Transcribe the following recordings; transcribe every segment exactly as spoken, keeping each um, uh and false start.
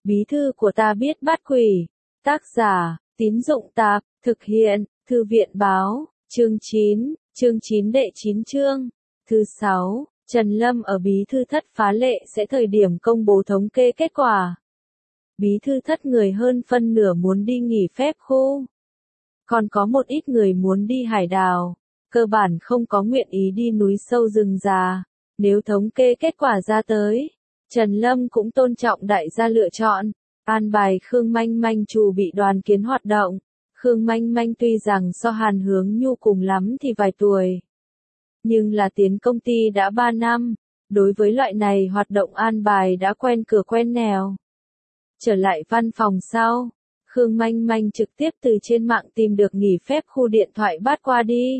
Bí thư của ta biết bắt quỷ. Tác giả, Tín Dụng Tạp, thực hiện, Thư viện Báo, chương chín, chương chín đệ chín chương. Thứ sáu, Trần Lâm ở bí thư thất phá lệ sẽ thời điểm công bố thống kê kết quả. Bí thư thất người hơn phân nửa muốn đi nghỉ phép khu. Còn có một ít người muốn đi hải đảo, cơ bản không có nguyện ý đi núi sâu rừng già. Nếu thống kê kết quả ra tới, Trần Lâm cũng tôn trọng đại gia lựa chọn, an bài Khương Manh Manh chủ bị đoàn kiến hoạt động. Khương Manh Manh tuy rằng so Hàn Hướng Nhu cùng lắm thì vài tuổi, nhưng là tiến công ty đã ba năm, đối với loại này hoạt động an bài đã quen cửa quen nẻo. Trở lại văn phòng sau, Khương Manh Manh trực tiếp từ trên mạng tìm được nghỉ phép khu điện thoại bắt qua đi.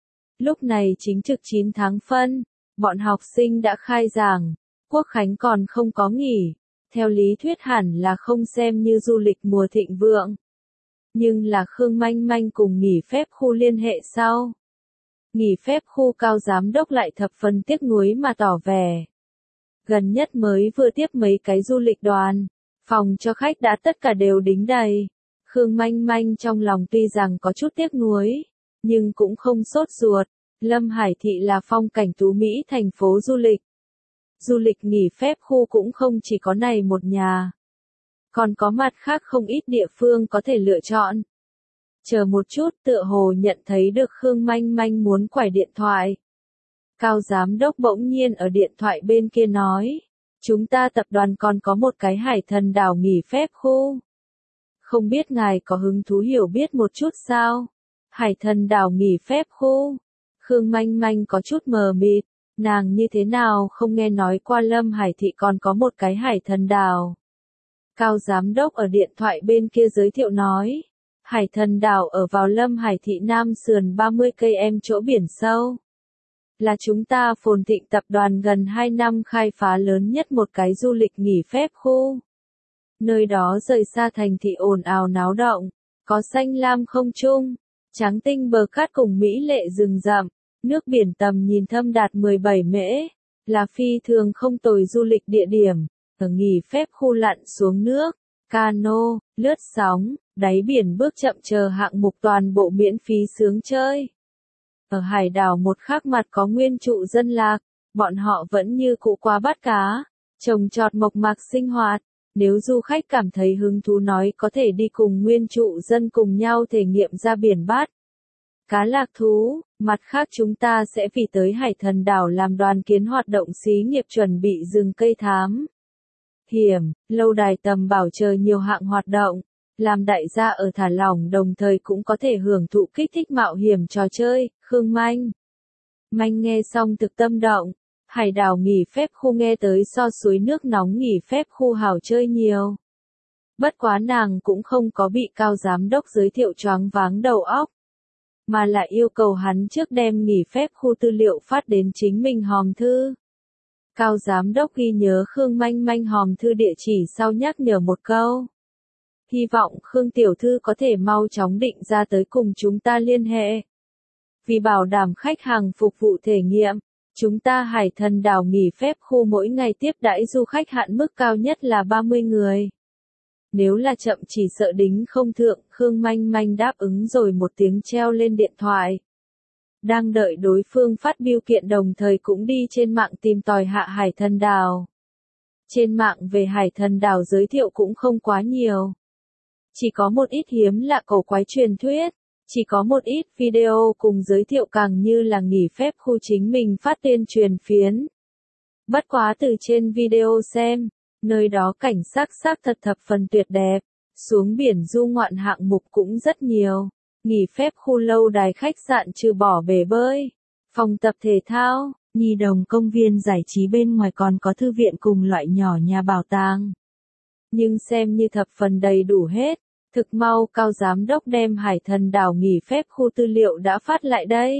Lúc này chính trực chín tháng phân, bọn học sinh đã khai giảng, Quốc khánh còn không có nghỉ, theo lý thuyết hẳn là không xem như du lịch mùa thịnh vượng. Nhưng là Khương Manh Manh cùng nghỉ phép khu liên hệ sau. Nghỉ phép khu cao giám đốc lại thập phần tiếc nuối mà tỏ vẻ. Gần nhất mới vừa tiếp mấy cái du lịch đoàn, phòng cho khách đã tất cả đều đính đầy. Khương Manh Manh trong lòng tuy rằng có chút tiếc nuối, nhưng cũng không sốt ruột. Lâm Hải Thị là phong cảnh tú Mỹ thành phố du lịch. Du lịch nghỉ phép khu cũng không chỉ có này một nhà. Còn có mặt khác không ít địa phương có thể lựa chọn. Chờ một chút, tựa hồ nhận thấy được Khương Manh Manh muốn quải điện thoại. Cao giám đốc bỗng nhiên ở điện thoại bên kia nói, chúng ta tập đoàn còn có một cái Hải Thần đảo nghỉ phép khu. Không biết ngài có hứng thú hiểu biết một chút sao? Hải Thần đảo nghỉ phép khu. Khương Manh Manh có chút mờ mịt, nàng như thế nào không nghe nói qua Lâm Hải Thị còn có một cái Hải Thần đảo. Cao giám đốc ở điện thoại bên kia giới thiệu nói, Hải Thần đảo ở vào Lâm Hải Thị Nam sườn ba mươi cây em chỗ biển sâu. Là chúng ta Phồn Thịnh tập đoàn gần hai năm khai phá lớn nhất một cái du lịch nghỉ phép khu. Nơi đó rời xa thành thị ồn ào náo động, có xanh lam không trung, trắng tinh bờ cát cùng mỹ lệ rừng rậm, nước biển tầm nhìn thâm đạt mười bảy mễ, là phi thường không tồi du lịch địa điểm. Ở nghỉ phép khu lặn xuống nước, cano, lướt sóng, đáy biển bước chậm chờ hạng mục toàn bộ miễn phí sướng chơi. Ở hải đảo một khác mặt có nguyên trụ dân lạc, bọn họ vẫn như cũ qua bắt cá, trồng trọt mộc mạc sinh hoạt. Nếu du khách cảm thấy hứng thú nói có thể đi cùng nguyên trụ dân cùng nhau thể nghiệm ra biển bắt cá lạc thú. Mặt khác chúng ta sẽ vì tới Hải Thần đảo làm đoàn kiến hoạt động xí nghiệp chuẩn bị rừng cây thám hiểm, lâu đài tầm bảo chờ nhiều hạng hoạt động, làm đại gia ở thả lỏng đồng thời cũng có thể hưởng thụ kích thích mạo hiểm trò chơi. Khương Manh Manh nghe xong thực tâm động, hải đảo nghỉ phép khu nghe tới so suối nước nóng nghỉ phép khu hảo chơi nhiều. Bất quá nàng cũng không có bị cao giám đốc giới thiệu choáng váng đầu óc, mà lại yêu cầu hắn trước đem nghỉ phép khu tư liệu phát đến chính mình hòm thư. Cao giám đốc ghi nhớ Khương Manh Manh hòm thư địa chỉ sau nhắc nhở một câu. Hy vọng Khương tiểu thư có thể mau chóng định ra tới cùng chúng ta liên hệ. Vì bảo đảm khách hàng phục vụ thể nghiệm, chúng ta Hải Thần đảo nghỉ phép khu mỗi ngày tiếp đãi du khách hạn mức cao nhất là ba mươi người. Nếu là chậm chỉ sợ đính không thượng. Khương Manh Manh đáp ứng rồi một tiếng treo lên điện thoại. Đang đợi đối phương phát biêu kiện đồng thời cũng đi trên mạng tìm tòi hạ Hải Thần đảo. Trên mạng về Hải Thần đảo giới thiệu cũng không quá nhiều. Chỉ có một ít hiếm lạ cổ quái truyền thuyết, chỉ có một ít video cùng giới thiệu càng như là nghỉ phép khu chính mình phát tuyên truyền phiến. Bất quá từ trên video xem, nơi đó cảnh sắc sắc thật thập phần tuyệt đẹp, xuống biển du ngoạn hạng mục cũng rất nhiều. Nghỉ phép khu lâu đài khách sạn trừ bỏ bể bơi, phòng tập thể thao, nhi đồng công viên giải trí bên ngoài còn có thư viện cùng loại nhỏ nhà bảo tàng. Nhưng xem như thập phần đầy đủ hết, thực mau cao giám đốc đem Hải Thần đảo nghỉ phép khu tư liệu đã phát lại đây.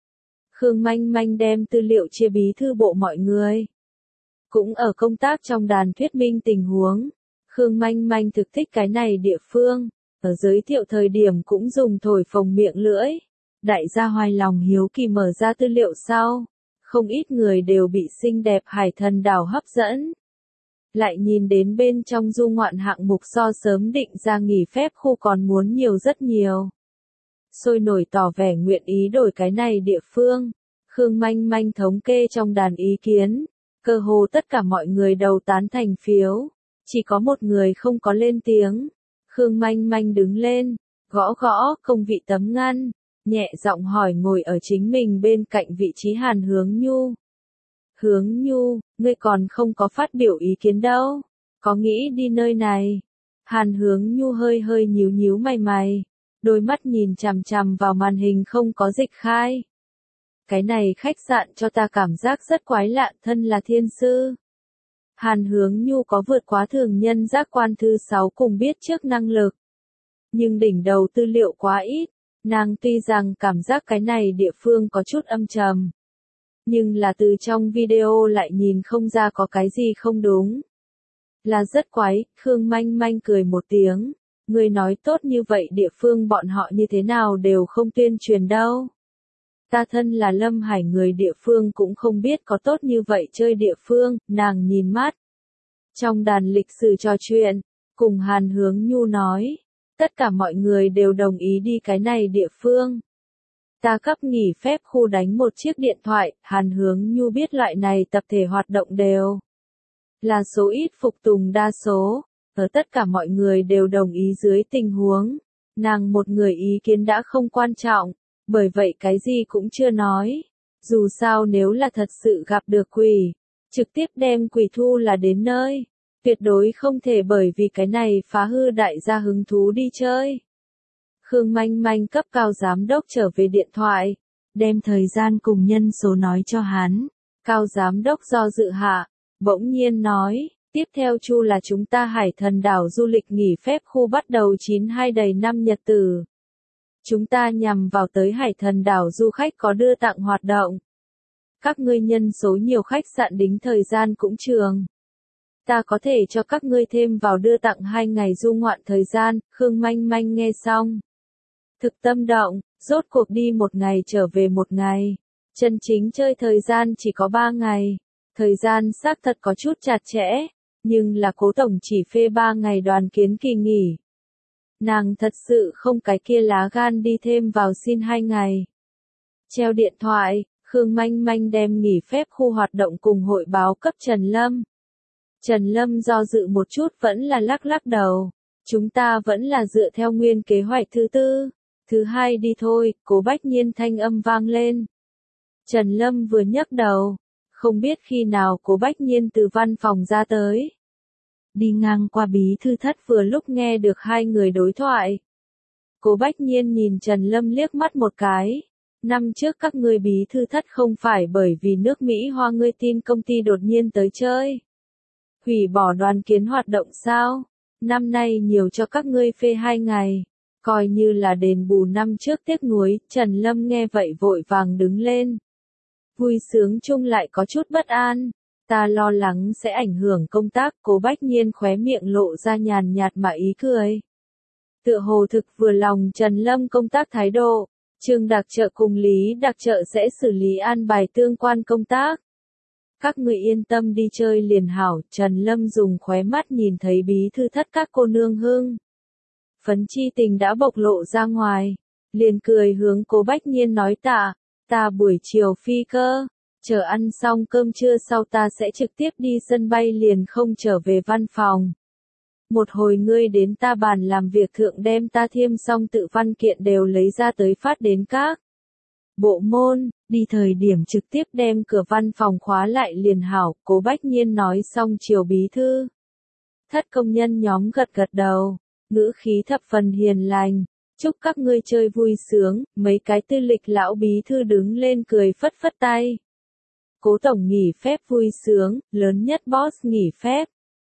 Khương Manh Manh đem tư liệu chia bí thư bộ mọi người. Cũng ở công tác trong đàn thuyết minh tình huống. Khương Manh Manh thực thích cái này địa phương. Ở giới thiệu thời điểm cũng dùng thổi phồng miệng lưỡi. Đại gia hoài lòng hiếu kỳ mở ra tư liệu sau. Không ít người đều bị xinh đẹp Hải Thần đảo hấp dẫn. lại nhìn đến bên trong du ngoạn hạng mục do sớm định ra nghỉ phép khu còn muốn nhiều rất nhiều. Sôi nổi tỏ vẻ nguyện ý đổi cái này địa phương. Khương Manh Manh thống kê trong đàn ý kiến, cơ hồ tất cả mọi người đầu tán thành phiếu, chỉ có một người không có lên tiếng. Khương Manh Manh đứng lên, gõ gõ công vị tấm ngăn, nhẹ giọng hỏi ngồi ở chính mình bên cạnh vị trí Hàn Hướng Nhu. Hướng Nhu, ngươi còn không có phát biểu ý kiến đâu, có nghĩ đi nơi này? Hàn Hướng Nhu hơi hơi nhíu nhíu mày mày, đôi mắt nhìn chằm chằm vào màn hình không có dịch khai. Cái này khách sạn cho ta cảm giác rất quái lạ, thân là thiên sư. Hàn Hướng Nhu có vượt quá thường nhân giác quan thứ sáu cùng biết trước năng lực. Nhưng đỉnh đầu tư liệu quá ít, nàng tuy rằng cảm giác cái này địa phương có chút âm trầm. Nhưng là từ trong video lại nhìn không ra có cái gì không đúng. Là rất quái, Khương Manh Manh cười một tiếng. Người nói tốt như vậy địa phương bọn họ như thế nào đều không tuyên truyền đâu. Ta thân là Lâm Hải người địa phương cũng không biết có tốt như vậy chơi địa phương, nàng nhìn mắt. Trong đàn lịch sử trò chuyện, cùng Hàn Hướng Nhu nói, tất cả mọi người đều đồng ý đi cái này địa phương. Ta cấp nghỉ phép khu đánh một chiếc điện thoại, Hàn Hướng Nhu biết loại này tập thể hoạt động đều là số ít phục tùng đa số, ở tất cả mọi người đều đồng ý dưới tình huống, nàng một người ý kiến đã không quan trọng, bởi vậy cái gì cũng chưa nói. Dù sao nếu là thật sự gặp được quỷ, trực tiếp đem quỷ thu là đến nơi, tuyệt đối không thể bởi vì cái này phá hư đại gia hứng thú đi chơi. Khương Manh Manh cấp cao giám đốc trở về điện thoại, đem thời gian cùng nhân số nói cho hắn. Cao giám đốc do dự hạ, bỗng nhiên nói, tiếp theo chu là chúng ta Hải Thần đảo du lịch nghỉ phép khu bắt đầu chín hai đầy năm nhật tử. Chúng ta nhằm vào tới Hải Thần đảo du khách có đưa tặng hoạt động. Các ngươi nhân số nhiều khách sạn đính thời gian cũng trường. Ta có thể cho các ngươi thêm vào đưa tặng hai ngày du ngoạn thời gian, Khương Manh Manh nghe xong. Thực tâm động, rốt cuộc đi một ngày trở về một ngày. Chân chính chơi thời gian chỉ có ba ngày. Thời gian xác thật có chút chặt chẽ, nhưng là Cố tổng chỉ phê ba ngày đoàn kiến kỳ nghỉ. Nàng thật sự không cái kia lá gan đi thêm vào xin hai ngày. Treo điện thoại, Khương Manh Manh đem nghỉ phép khu hoạt động cùng hội báo cấp Trần Lâm. Trần Lâm do dự một chút vẫn là lắc lắc đầu. Chúng ta vẫn là dựa theo nguyên kế hoạch thứ tư. Thứ hai đi thôi, Cố Bách Nhiên thanh âm vang lên. Trần Lâm vừa nhấc đầu. Không biết khi nào Cố Bách Nhiên từ văn phòng ra tới. Đi ngang qua bí thư thất vừa lúc nghe được hai người đối thoại. Cố Bách Nhiên nhìn Trần Lâm liếc mắt một cái. Năm trước các ngươi bí thư thất không phải bởi vì nước Mỹ Hoa ngươi tin công ty đột nhiên tới chơi. Hủy bỏ đoàn kiến hoạt động sao? Năm nay nhiều cho các ngươi phê hai ngày. Coi như là đền bù năm trước tiếc nuối, Trần Lâm nghe vậy vội vàng đứng lên. Vui sướng chung lại có chút bất an. Ta lo lắng sẽ ảnh hưởng công tác, Cố Bách Nhiên khóe miệng lộ ra nhàn nhạt mà ý cười. Tựa hồ thực vừa lòng Trần Lâm công tác thái độ, Trương Đặc Trợ cùng Lý Đặc Trợ sẽ xử lý an bài tương quan công tác. Các người yên tâm đi chơi liền hảo, Trần Lâm dùng khóe mắt nhìn thấy bí thư thất các cô nương hưng. Phấn chi tình đã bộc lộ ra ngoài, liền cười hướng Cố Bách Nhiên nói tạ, ta buổi chiều phi cơ. Chờ ăn xong cơm trưa sau ta sẽ trực tiếp đi sân bay liền không trở về văn phòng. Một hồi ngươi đến ta bàn làm việc thượng đem ta thiêm xong tự văn kiện đều lấy ra tới phát đến các bộ môn, đi thời điểm trực tiếp đem cửa văn phòng khóa lại liền hảo, Cố Bách Nhiên nói xong chiều bí thư. Thất công nhân nhóm gật gật đầu, ngữ khí thập phần hiền lành, chúc các ngươi chơi vui sướng, mấy cái tư lịch lão bí thư đứng lên cười phất phất tay. Cố tổng nghỉ phép vui sướng, lớn nhất boss nghỉ phép.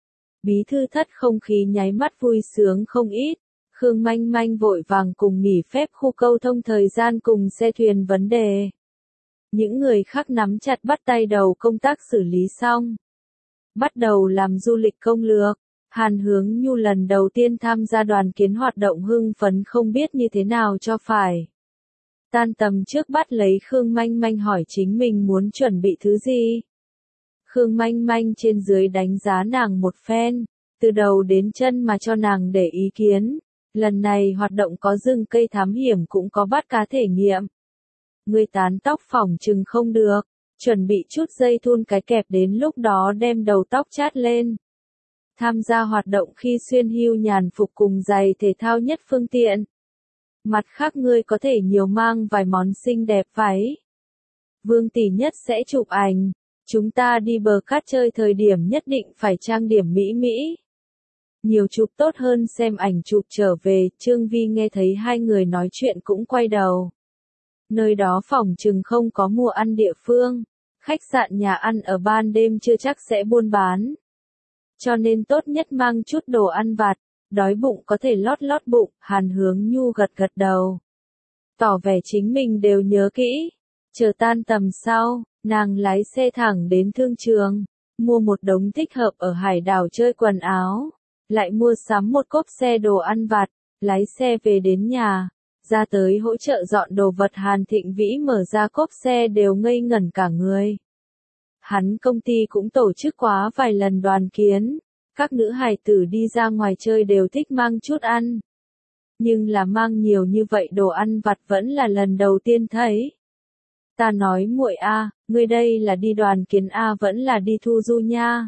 Bí thư thất không khí nháy mắt vui sướng không ít. Khương Manh Manh vội vàng cùng nghỉ phép khu câu thông thời gian cùng xe thuyền vấn đề. Những người khác nắm chặt bắt tay đầu công tác xử lý xong. Bắt đầu làm du lịch công lược. Hàn Hướng Nhu lần đầu tiên tham gia đoàn kiến hoạt động hưng phấn không biết như thế nào cho phải. Tan tầm trước bắt lấy Khương Manh Manh hỏi chính mình muốn chuẩn bị thứ gì. Khương Manh Manh trên dưới đánh giá nàng một phen, từ đầu đến chân mà cho nàng để ý kiến. Lần này hoạt động có rừng cây thám hiểm cũng có bắt cá thể nghiệm. Ngươi tán tóc phỏng chừng không được, chuẩn bị chút dây thun cái kẹp đến lúc đó đem đầu tóc chát lên. Tham gia hoạt động khi xuyên hưu nhàn phục cùng giày thể thao nhất phương tiện. Mặt khác ngươi có thể nhiều mang vài món xinh đẹp váy. Vương tỷ nhất sẽ chụp ảnh, chúng ta đi bờ cát chơi thời điểm nhất định phải trang điểm mỹ mỹ. Nhiều chụp tốt hơn xem ảnh chụp trở về, Trương Vi nghe thấy hai người nói chuyện cũng quay đầu. Nơi đó phỏng chừng không có mua ăn địa phương, khách sạn nhà ăn ở ban đêm chưa chắc sẽ buôn bán. Cho nên tốt nhất mang chút đồ ăn vặt, đói bụng có thể lót lót bụng, Hàn Hướng Nhu gật gật đầu. Tỏ vẻ chính mình đều nhớ kỹ, chờ tan tầm sau, nàng lái xe thẳng đến thương trường, mua một đống thích hợp ở hải đảo chơi quần áo, lại mua sắm một cốp xe đồ ăn vặt, lái xe về đến nhà. Ra tới hỗ trợ dọn đồ vật Hàn Thịnh Vĩ mở ra cốp xe đều ngây ngẩn cả người. Hắn công ty cũng tổ chức quá vài lần đoàn kiến, các nữ hài tử đi ra ngoài chơi đều thích mang chút ăn. Nhưng là mang nhiều như vậy đồ ăn vặt vẫn là lần đầu tiên thấy. Ta nói muội a, ngươi đây là đi đoàn kiến a vẫn là đi thu du nha.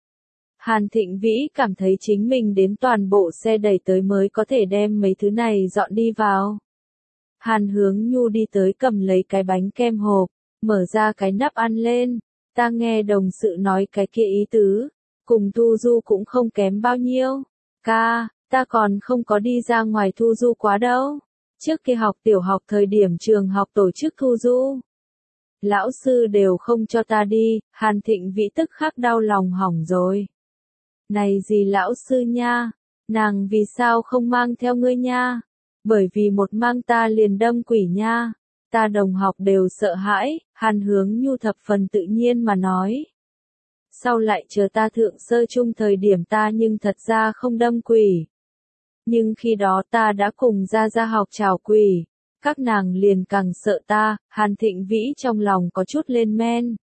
Hàn Thịnh Vĩ cảm thấy chính mình đến toàn bộ xe đẩy tới mới có thể đem mấy thứ này dọn đi vào. Hàn Hướng Nhu đi tới cầm lấy cái bánh kem hộp, mở ra cái nắp ăn lên. Ta nghe đồng sự nói cái kia ý tứ, cùng thu du cũng không kém bao nhiêu. Ca, ta còn không có đi ra ngoài thu du quá đâu. Trước kia học tiểu học thời điểm trường học tổ chức thu du. Lão sư đều không cho ta đi, Hàn Thịnh Vĩ tức khắc đau lòng hỏng rồi. Này gì lão sư nha, nàng vì sao không mang theo ngươi nha? Bởi vì một mang ta liền đâm quỷ nha. Ta đồng học đều sợ hãi, Hàn Hướng Nhu thập phần tự nhiên mà nói. Sau lại chờ ta thượng sơ chung thời điểm ta nhưng thật ra không đâm quỷ. Nhưng khi đó ta đã cùng ra ra học chào quỷ, các nàng liền càng sợ ta, Hàn Thịnh Vĩ trong lòng có chút lên men.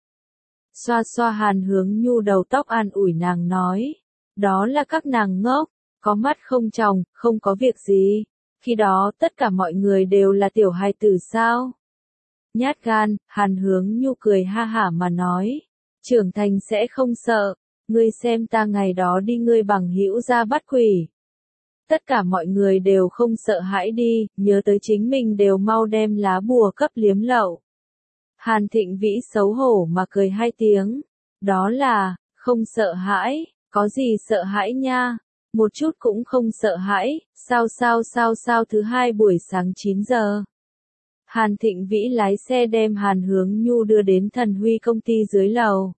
Xoa xoa Hàn Hướng Nhu đầu tóc an ủi nàng nói, đó là các nàng ngốc, có mắt không tròng, không có việc gì. Khi đó tất cả mọi người đều là tiểu hài tử sao? Nhát gan, Hàn Hướng Nhu cười ha hả mà nói, trưởng thành sẽ không sợ, ngươi xem ta ngày đó đi ngươi bằng hữu ra bắt quỷ. Tất cả mọi người đều không sợ hãi đi, nhớ tới chính mình đều mau đem lá bùa cấp liếm lậu. Hàn Thịnh Vĩ xấu hổ mà cười hai tiếng, đó là, không sợ hãi, có gì sợ hãi nha, một chút cũng không sợ hãi, sao sao sao sao thứ hai buổi sáng chín giờ. Hàn Thịnh Vĩ lái xe đem Hàn Hướng Nhu đưa đến Thần Huy công ty dưới lầu.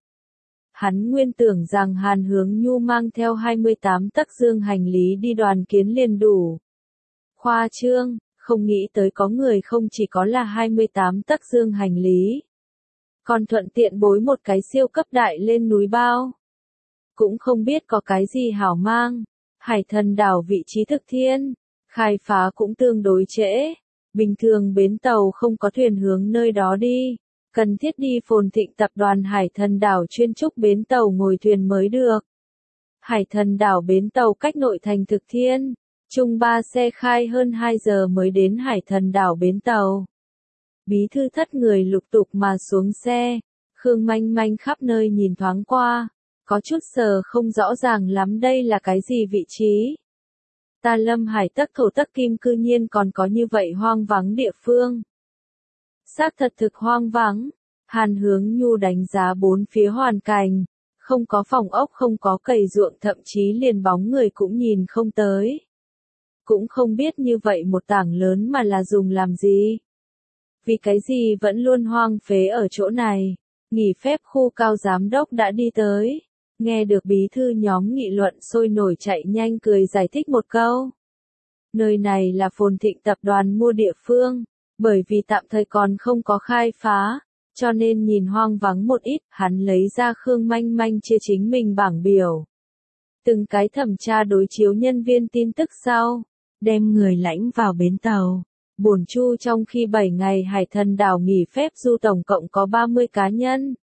Hắn nguyên tưởng rằng Hàn Hướng Nhu mang theo hai mươi tám tấc dương hành lý đi đoàn kiến liền đủ. Khoa trương, không nghĩ tới có người không chỉ có là hai mươi tám tấc dương hành lý. Còn thuận tiện bối một cái siêu cấp đại lên núi bao. Cũng không biết có cái gì hảo mang. Hải Thần đảo vị trí thực thiên, khai phá cũng tương đối trễ. Bình thường bến tàu không có thuyền hướng nơi đó đi, cần thiết đi Phồn Thịnh tập đoàn Hải Thần đảo chuyên trúc bến tàu ngồi thuyền mới được. Hải Thần đảo bến tàu cách nội thành Thực Thiên, chung ba xe khai hơn hai giờ mới đến Hải Thần đảo bến tàu. Bí thư thất người lục tục mà xuống xe, Khương Manh Manh khắp nơi nhìn thoáng qua, có chút sờ không rõ ràng lắm đây là cái gì vị trí. Ta Lâm Hải tắc thổ tắc kim cư nhiên còn có như vậy hoang vắng địa phương. Xác thật thực hoang vắng, Hàn Hướng Nhu đánh giá bốn phía hoàn cảnh, không có phòng ốc không có cày ruộng thậm chí liền bóng người cũng nhìn không tới. Cũng không biết như vậy một tảng lớn mà là dùng làm gì. Vì cái gì vẫn luôn hoang phế ở chỗ này, nghỉ phép khu cao giám đốc đã đi tới. Nghe được bí thư nhóm nghị luận sôi nổi chạy nhanh cười giải thích một câu. Nơi này là Phồn Thịnh tập đoàn mua địa phương, bởi vì tạm thời còn không có khai phá, cho nên nhìn hoang vắng một ít, hắn lấy ra Khương Manh Manh chia chính mình bảng biểu. Từng cái thẩm tra đối chiếu nhân viên tin tức sau, đem người lãnh vào bến tàu. Bổn chu trong khi bảy ngày Hải Thần đảo nghỉ phép du tổng cộng có ba mươi cá nhân.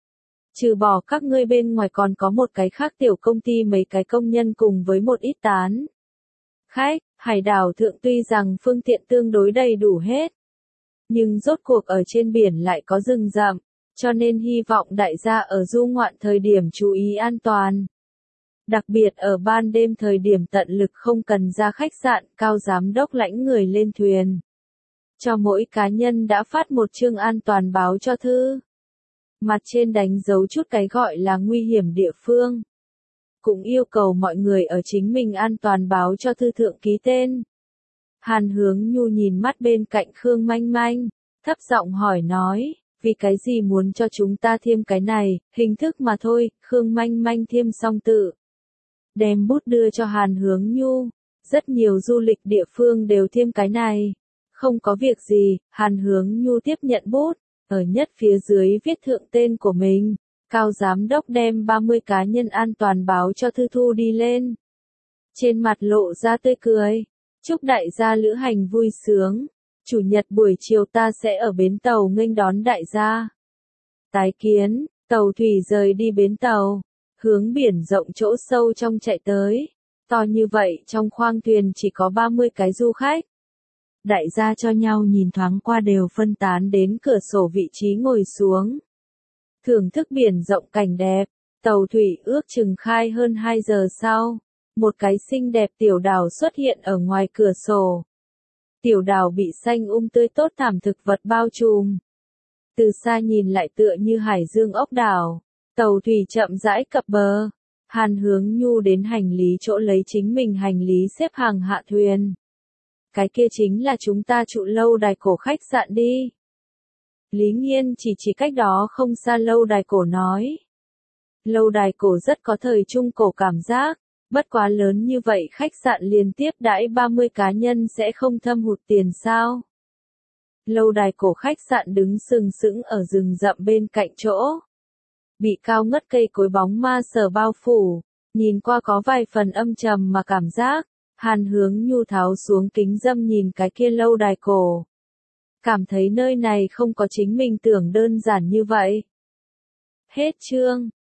Trừ bỏ các ngươi bên ngoài còn có một cái khác tiểu công ty mấy cái công nhân cùng với một ít tán. Khách, hải đảo thượng tuy rằng phương tiện tương đối đầy đủ hết. Nhưng rốt cuộc ở trên biển lại có rừng rậm, cho nên hy vọng đại gia ở du ngoạn thời điểm chú ý an toàn. Đặc biệt ở ban đêm thời điểm tận lực không cần ra khách sạn, cao giám đốc lãnh người lên thuyền. Cho mỗi cá nhân đã phát một chương an toàn báo cho thư. Mặt trên đánh dấu chút cái gọi là nguy hiểm địa phương. Cũng yêu cầu mọi người ở chính mình an toàn báo cho thư thượng ký tên. Hàn Hướng Nhu nhìn mắt bên cạnh Khương Manh Manh, thấp giọng hỏi nói, vì cái gì muốn cho chúng ta thêm cái này, hình thức mà thôi. Khương Manh Manh thêm xong tự. Đem bút đưa cho Hàn Hướng Nhu, rất nhiều du lịch địa phương đều thêm cái này. Không có việc gì, Hàn Hướng Nhu tiếp nhận bút, ở nhất phía dưới viết thượng tên của mình. Cao giám đốc đem ba mươi cá nhân an toàn báo cho thư thu đi lên. Trên mặt lộ ra tươi cười. Chúc đại gia lữ hành vui sướng. Chủ nhật buổi chiều ta sẽ ở bến tàu nghênh đón đại gia. Tái kiến, tàu thủy rời đi bến tàu. Hướng biển rộng chỗ sâu trong chạy tới. To như vậy trong khoang thuyền chỉ có ba mươi cái du khách. Đại gia cho nhau nhìn thoáng qua đều phân tán đến cửa sổ vị trí ngồi xuống. Thưởng thức biển rộng cảnh đẹp, tàu thủy ước chừng khai hơn hai giờ sau. Một cái xinh đẹp tiểu đảo xuất hiện ở ngoài cửa sổ. Tiểu đảo bị xanh um tươi tốt thảm thực vật bao trùm. Từ xa nhìn lại tựa như hải dương ốc đảo. Tàu thủy chậm rãi cập bờ. Hàn Hướng Nhu đến hành lý chỗ lấy chính mình hành lý xếp hàng hạ thuyền. Cái kia chính là chúng ta trụ lâu đài cổ khách sạn đi. Lý Nghiên chỉ chỉ cách đó không xa lâu đài cổ nói. Lâu đài cổ rất có thời trung cổ cảm giác, bất quá lớn như vậy khách sạn liên tiếp đãi ba mươi cá nhân sẽ không thâm hụt tiền sao. Lâu đài cổ khách sạn đứng sừng sững ở rừng rậm bên cạnh chỗ. Bị cao ngất cây cối bóng ma sờ bao phủ, nhìn qua có vài phần âm trầm mà cảm giác. Hàn Hướng Nhu tháo xuống kính dâm nhìn cái kia lâu đài cổ. Cảm thấy nơi này không có chính mình tưởng đơn giản như vậy. Hết chương.